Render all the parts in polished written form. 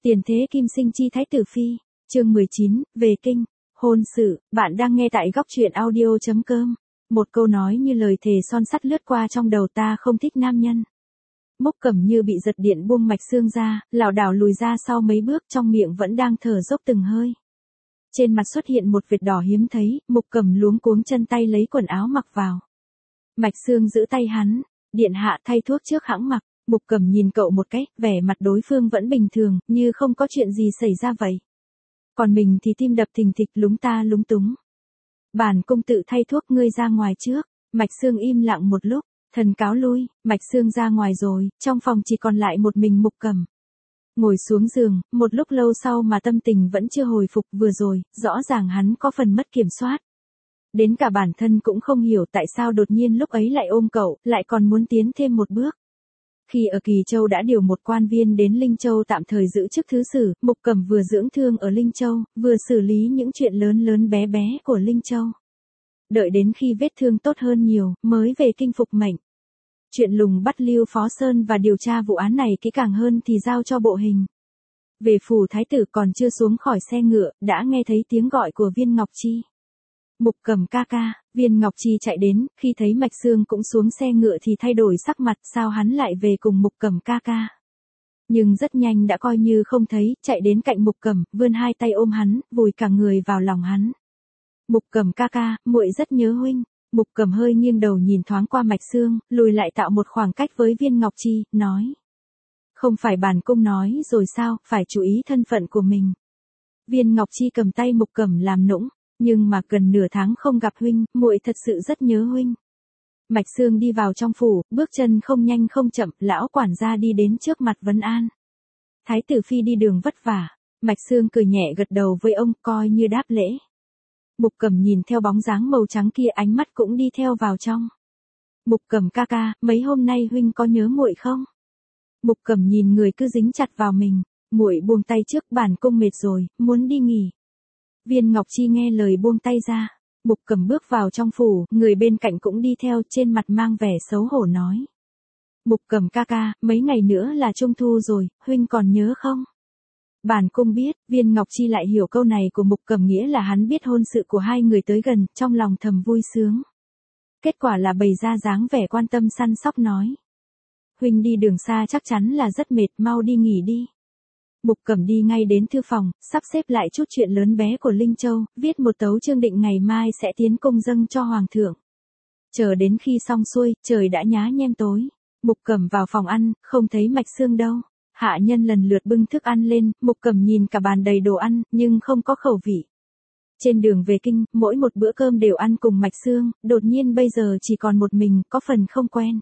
Tiền thế kim sinh chi thái tử phi, chương 19, về kinh, hôn sự, bạn đang nghe tại góc truyện audio.com. Một câu nói như lời thề son sắt lướt qua trong đầu ta, không thích nam nhân. Mộc Cẩm như bị giật điện buông mạch xương ra, lảo đảo lùi ra sau mấy bước, trong miệng vẫn đang thở dốc từng hơi. Trên mặt xuất hiện một vệt đỏ hiếm thấy, Mộc Cẩm luống cuống chân tay lấy quần áo mặc vào. Mạch xương giữ tay hắn, điện hạ thay thuốc trước hãng mặc. Mộc Cẩm nhìn cậu một cái, vẻ mặt đối phương vẫn bình thường, như không có chuyện gì xảy ra vậy. Còn mình thì tim đập thình thịch, lúng ta lúng túng. Bản cung tự thay thuốc, ngươi ra ngoài trước. Mạch xương im lặng một lúc, thần cáo lui. Mạch xương ra ngoài rồi, trong phòng chỉ còn lại một mình Mộc Cẩm. Ngồi xuống giường, một lúc lâu sau mà tâm tình vẫn chưa hồi phục. Vừa rồi, rõ ràng hắn có phần mất kiểm soát. Đến cả bản thân cũng không hiểu tại sao đột nhiên lúc ấy lại ôm cậu, lại còn muốn tiến thêm một bước. Khi ở Kỳ Châu đã điều một quan viên đến Linh Châu tạm thời giữ chức thứ sử, Mộc Cẩm vừa dưỡng thương ở Linh Châu, vừa xử lý những chuyện lớn lớn bé bé của Linh Châu. Đợi đến khi vết thương tốt hơn nhiều, mới về kinh phục mệnh. Chuyện lùng bắt Lưu Phó Sơn và điều tra vụ án này kỹ càng hơn thì giao cho bộ hình. Về phủ thái tử còn chưa xuống khỏi xe ngựa, đã nghe thấy tiếng gọi của Viên Ngọc Chi. Mộc Cẩm ca ca. Viên Ngọc Chi chạy đến, khi thấy Mạch Xương cũng xuống xe ngựa thì thay đổi sắc mặt, sao hắn lại về cùng Mộc Cẩm ca ca. Nhưng rất nhanh đã coi như không thấy, chạy đến cạnh Mộc Cẩm, vươn hai tay ôm hắn, vùi cả người vào lòng hắn. Mộc Cẩm ca ca, muội rất nhớ huynh. Mộc Cẩm hơi nghiêng đầu nhìn thoáng qua Mạch Xương, lùi lại tạo một khoảng cách với Viên Ngọc Chi, nói. Không phải bản cung nói rồi sao, phải chú ý thân phận của mình. Viên Ngọc Chi cầm tay Mộc Cẩm làm nũng. Nhưng mà gần nửa tháng không gặp huynh, muội thật sự rất nhớ huynh. Mạch Xương đi vào trong phủ, bước chân không nhanh không chậm, lão quản gia đi đến trước mặt vấn an. Thái tử phi đi đường vất vả. Mạch Xương cười nhẹ gật đầu với ông, coi như đáp lễ. Mộc Cẩm nhìn theo bóng dáng màu trắng kia, ánh mắt cũng đi theo vào trong. Mộc Cẩm ca ca, mấy hôm nay huynh có nhớ muội không? Mộc Cẩm nhìn người cứ dính chặt vào mình, muội buông tay trước, bản cung mệt rồi, muốn đi nghỉ. Viên Ngọc Chi nghe lời buông tay ra. Mộc Cẩm bước vào trong phủ, người bên cạnh cũng đi theo, trên mặt mang vẻ xấu hổ nói. Mộc Cẩm ca ca, mấy ngày nữa là Trung Thu rồi, huynh còn nhớ không? Bản cung biết. Viên Ngọc Chi lại hiểu câu này của Mộc Cẩm nghĩa là hắn biết hôn sự của hai người tới gần, trong lòng thầm vui sướng. Kết quả là bày ra dáng vẻ quan tâm săn sóc nói. Huynh đi đường xa chắc chắn là rất mệt, mau đi nghỉ đi. Mộc Cẩm đi ngay đến thư phòng, sắp xếp lại chút chuyện lớn bé của Linh Châu, viết một tấu chương định ngày mai sẽ tiến cung dâng cho Hoàng thượng. Chờ đến khi xong xuôi, trời đã nhá nhem tối. Mộc Cẩm vào phòng ăn, không thấy Mạch Xương đâu. Hạ nhân lần lượt bưng thức ăn lên, Mộc Cẩm nhìn cả bàn đầy đồ ăn, nhưng không có khẩu vị. Trên đường về kinh, mỗi một bữa cơm đều ăn cùng Mạch Xương, đột nhiên bây giờ chỉ còn một mình, có phần không quen.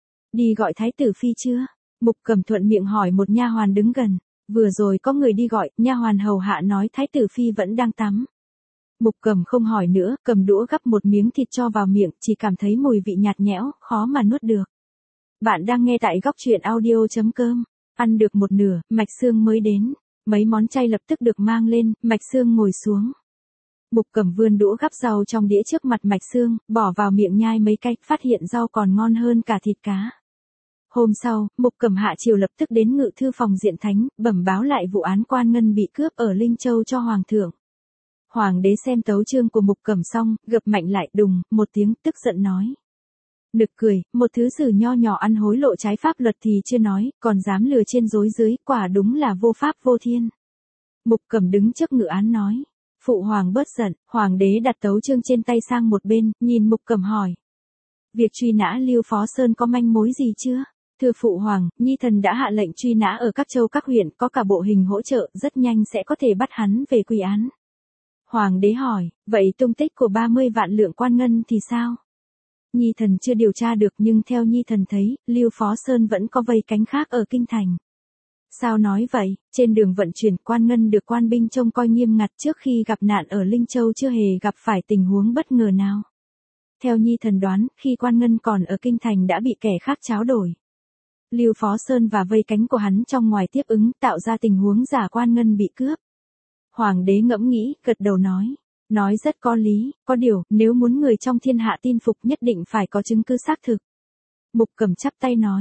Đi gọi thái tử phi chưa? Mộc Cẩm thuận miệng hỏi một nha hoàn đứng gần. Vừa rồi có người đi gọi, nha hoàn hầu hạ nói thái tử phi vẫn đang tắm. Mộc Cẩm không hỏi nữa, cầm đũa gắp một miếng thịt cho vào miệng, chỉ cảm thấy mùi vị nhạt nhẽo, khó mà nuốt được. Bạn đang nghe tại góc truyện audio.com. Ăn được một nửa, Mạch Xương mới đến. Mấy món chay lập tức được mang lên, Mạch Xương ngồi xuống. Mộc Cẩm vươn đũa gắp rau trong đĩa trước mặt Mạch Xương, bỏ vào miệng nhai mấy cái, phát hiện rau còn ngon hơn cả thịt cá. Hôm sau, Mộc Cẩm hạ chiều lập tức đến ngự thư phòng Diện Thánh, bẩm báo lại vụ án quan ngân bị cướp ở Linh Châu cho Hoàng thượng. Hoàng đế xem tấu chương của Mộc Cẩm xong, gập mạnh lại, đùng, một tiếng, tức giận nói. Nực cười, một thứ sử nho nhỏ ăn hối lộ trái pháp luật thì chưa nói, còn dám lừa trên dối dưới, quả đúng là vô pháp vô thiên. Mộc Cẩm đứng trước ngự án nói. Phụ hoàng bớt giận. Hoàng đế đặt tấu chương trên tay sang một bên, nhìn Mộc Cẩm hỏi. Việc truy nã Lưu Phó Sơn có manh mối gì chưa? Thưa phụ hoàng, nhi thần đã hạ lệnh truy nã ở các châu các huyện, có cả bộ hình hỗ trợ, rất nhanh sẽ có thể bắt hắn về quy án. Hoàng đế hỏi, vậy tung tích của 30 vạn lượng quan ngân thì sao? Nhi thần chưa điều tra được, nhưng theo nhi thần thấy, Lưu Phó Sơn vẫn có vây cánh khác ở kinh thành. Sao nói vậy? Trên đường vận chuyển quan ngân được quan binh trông coi nghiêm ngặt, trước khi gặp nạn ở Linh Châu chưa hề gặp phải tình huống bất ngờ nào. Theo nhi thần đoán, khi quan ngân còn ở kinh thành đã bị kẻ khác tráo đổi. Lưu Phó Sơn và vây cánh của hắn trong ngoài tiếp ứng, tạo ra tình huống giả quan ngân bị cướp. Hoàng đế ngẫm nghĩ, gật đầu nói. Nói rất có lý, có điều, nếu muốn người trong thiên hạ tin phục nhất định phải có chứng cứ xác thực. Mộc Cẩm chắp tay nói.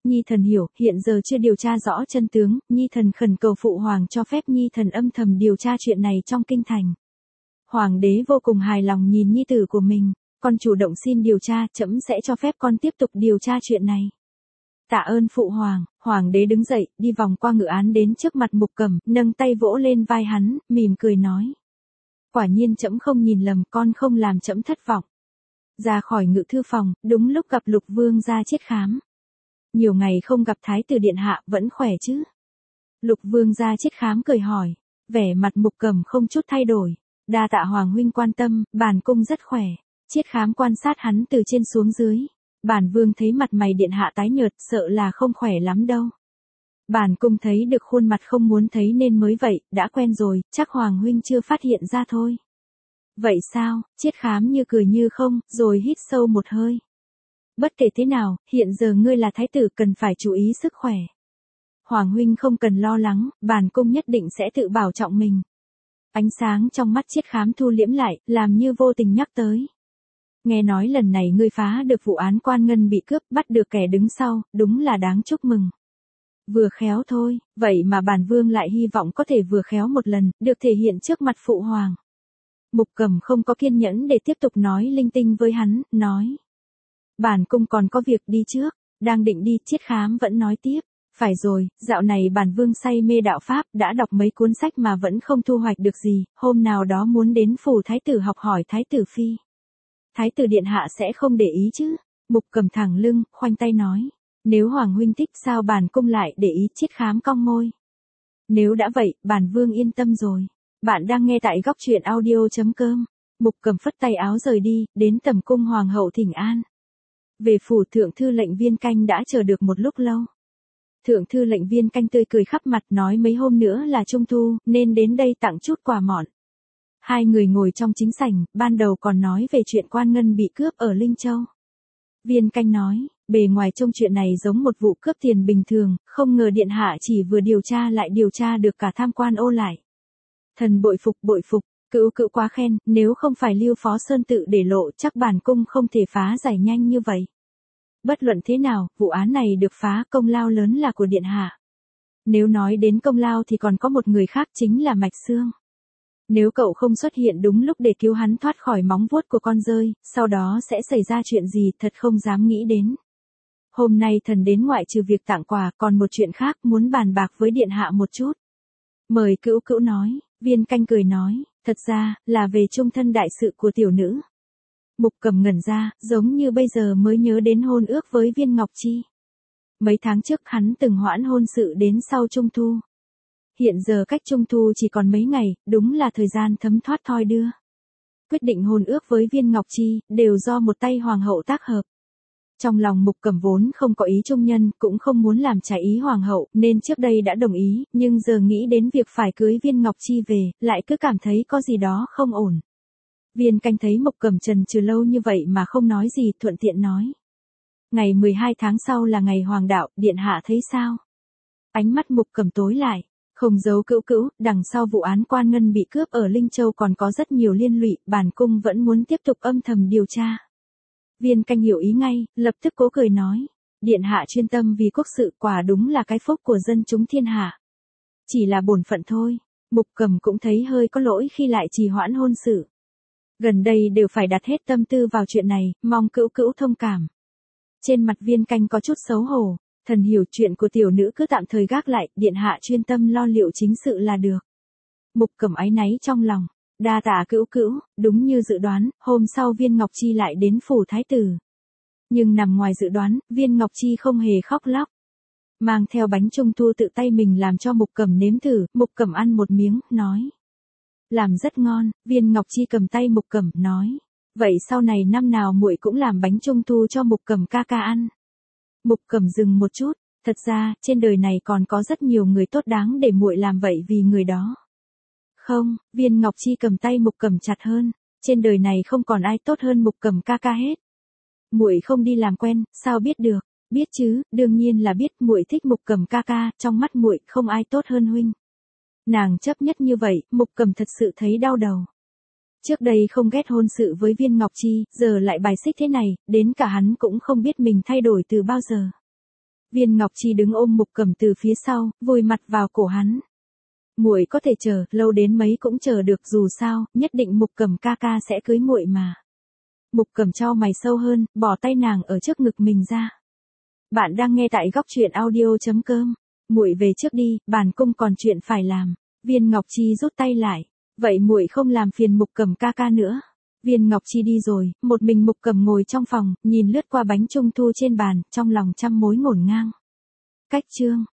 Nhi thần hiểu, hiện giờ chưa điều tra rõ chân tướng, Nhi thần khẩn cầu phụ hoàng cho phép Nhi thần âm thầm điều tra chuyện này trong kinh thành. Hoàng đế vô cùng hài lòng nhìn nhi tử của mình, con chủ động xin điều tra, trẫm sẽ cho phép con tiếp tục điều tra chuyện này. Tạ ơn phụ hoàng. Hoàng đế đứng dậy, đi vòng qua ngự án đến trước mặt Mục Cẩm, nâng tay vỗ lên vai hắn, mỉm cười nói. Quả nhiên trẫm không nhìn lầm, con không làm trẫm thất vọng. Ra khỏi ngự thư phòng, đúng lúc gặp Lục Vương gia Chiết Khám. Nhiều ngày không gặp Thái tử điện hạ, vẫn khỏe chứ? Lục Vương gia Chiết Khám cười hỏi, vẻ mặt Mục Cẩm không chút thay đổi. Đa tạ hoàng huynh quan tâm, bản cung rất khỏe. Chiết Khám quan sát hắn từ trên xuống dưới. Bản vương thấy mặt mày điện hạ tái nhợt, sợ là không khỏe lắm đâu. Bản cung thấy được khuôn mặt không muốn thấy nên mới vậy, đã quen rồi, chắc hoàng huynh chưa phát hiện ra thôi. Vậy sao? Chiết Khám như cười như không, rồi hít sâu một hơi. Bất kể thế nào, hiện giờ ngươi là thái tử cần phải chú ý sức khỏe. Hoàng huynh không cần lo lắng, bản cung nhất định sẽ tự bảo trọng mình. Ánh sáng trong mắt Chiết Khám thu liễm lại, làm như vô tình nhắc tới. Nghe nói lần này ngươi phá được vụ án Quan Ngân bị cướp, bắt được kẻ đứng sau, đúng là đáng chúc mừng. Vừa khéo thôi, vậy mà bản vương lại hy vọng có thể vừa khéo một lần, được thể hiện trước mặt phụ hoàng. Mục Cẩm không có kiên nhẫn để tiếp tục nói linh tinh với hắn, nói. Bản cung còn có việc đi trước, đang định đi, Chiết Khám vẫn nói tiếp. Phải rồi, dạo này bản vương say mê đạo Pháp, đã đọc mấy cuốn sách mà vẫn không thu hoạch được gì, hôm nào đó muốn đến phủ thái tử học hỏi thái tử phi. Thái tử điện hạ sẽ không để ý chứ? Mục Cẩm thẳng lưng, khoanh tay nói. Nếu hoàng huynh thích sao bản cung lại để ý, Chiết Khám cong môi. Nếu đã vậy, bản vương yên tâm rồi. Bạn đang nghe tại góc truyện audio.com. Mục Cẩm phất tay áo rời đi, đến tầm cung hoàng hậu thỉnh an. Về phủ thượng thư lệnh Viên Canh đã chờ được một lúc lâu. Thượng thư lệnh Viên Canh tươi cười khắp mặt nói mấy hôm nữa là trung thu, nên đến đây tặng chút quà mọn. Hai người ngồi trong chính sảnh, ban đầu còn nói về chuyện Quan Ngân bị cướp ở Linh Châu. Viên Canh nói, bề ngoài trông chuyện này giống một vụ cướp tiền bình thường, không ngờ điện hạ chỉ vừa điều tra lại điều tra được cả tham quan ô lại. Thần bội phục, cữu quá khen, nếu không phải Lưu Phó Sơn tự để lộ chắc bản cung không thể phá giải nhanh như vậy. Bất luận thế nào, vụ án này được phá, công lao lớn là của điện hạ. Nếu nói đến công lao thì còn có một người khác, chính là Mạch Xương. Nếu cậu không xuất hiện đúng lúc để cứu hắn thoát khỏi móng vuốt của con dơi, sau đó sẽ xảy ra chuyện gì thật không dám nghĩ đến. Hôm nay thần đến ngoại trừ việc tặng quà, còn một chuyện khác muốn bàn bạc với điện hạ một chút. Mời cữu nói. Viên Canh cười nói, thật ra, là về chung thân đại sự của tiểu nữ. Mục Cẩm ngẩn ra, giống như bây giờ mới nhớ đến hôn ước với Viên Ngọc Chi. Mấy tháng trước hắn từng hoãn hôn sự đến sau trung thu. Hiện giờ cách trung thu chỉ còn mấy ngày, đúng là thời gian thấm thoát thoi đưa. Quyết định hôn ước với Viên Ngọc Chi, đều do một tay hoàng hậu tác hợp. Trong lòng Mục Cẩm vốn không có ý trung nhân, cũng không muốn làm trái ý hoàng hậu, nên trước đây đã đồng ý, nhưng giờ nghĩ đến việc phải cưới Viên Ngọc Chi về, lại cứ cảm thấy có gì đó không ổn. Viên Canh thấy Mục Cẩm chần chừ lâu như vậy mà không nói gì, thuận tiện nói. Ngày 12 tháng sau là ngày hoàng đạo, điện hạ thấy sao? Ánh mắt Mục Cẩm tối lại, không giấu cữu, đằng sau vụ án Quan Ngân bị cướp ở Linh Châu còn có rất nhiều liên lụy, bản cung vẫn muốn tiếp tục âm thầm điều tra. Viên Canh hiểu ý ngay, lập tức cố cười nói. Điện hạ chuyên tâm vì quốc sự, quả đúng là cái phúc của dân chúng thiên hạ. Chỉ là bổn phận thôi. Mục Cẩm cũng thấy hơi có lỗi khi lại trì hoãn hôn sự. Gần đây đều phải đặt hết tâm tư vào chuyện này, mong cữu thông cảm. Trên mặt Viên Canh có chút xấu hổ. Thần hiểu chuyện của tiểu nữ cứ tạm thời gác lại, điện hạ chuyên tâm lo liệu chính sự là được. Mục Cẩm áy náy trong lòng. Đa tạ cữu, đúng như dự đoán, hôm sau Viên Ngọc Chi lại đến phủ thái tử. Nhưng nằm ngoài dự đoán, Viên Ngọc Chi không hề khóc lóc. Mang theo bánh trung thu tự tay mình làm cho Mục Cẩm nếm thử, Mục Cẩm ăn một miếng, nói. Làm rất ngon. Viên Ngọc Chi cầm tay Mục Cẩm, nói. Vậy sau này năm nào muội cũng làm bánh trung thu cho Mục Cẩm ca ăn. Mục Cẩm dừng một chút, thật ra, trên đời này còn có rất nhiều người tốt đáng để muội làm vậy vì người đó. Không, Viên Ngọc Chi cầm tay Mục Cẩm chặt hơn, trên đời này không còn ai tốt hơn Mục Cẩm ca hết. Muội không đi làm quen, sao biết được? Biết chứ, đương nhiên là biết, muội thích Mục Cẩm ca, trong mắt muội không ai tốt hơn huynh. Nàng chấp nhất như vậy, Mục Cẩm thật sự thấy đau đầu. Trước đây không ghét hôn sự với Viên Ngọc Chi, giờ lại bài xích thế này, đến cả hắn cũng không biết mình thay đổi từ bao giờ. Viên Ngọc Chi đứng ôm Mục Cẩm từ phía sau, vùi mặt vào cổ hắn. Muội có thể chờ, lâu đến mấy cũng chờ được, dù sao, nhất định Mục Cẩm ca ca sẽ cưới muội mà. Mục Cẩm chau mày sâu hơn, bỏ tay nàng ở trước ngực mình ra. Bạn đang nghe tại góc truyện audio.com. Muội về trước đi, bản cung còn chuyện phải làm. Viên Ngọc Chi rút tay lại. Vậy muội không làm phiền Mục Cẩm ca ca nữa. Viên Ngọc Chi đi rồi, một mình Mục Cẩm ngồi trong phòng, nhìn lướt qua bánh trung thu trên bàn, trong lòng trăm mối ngổn ngang. Cách chương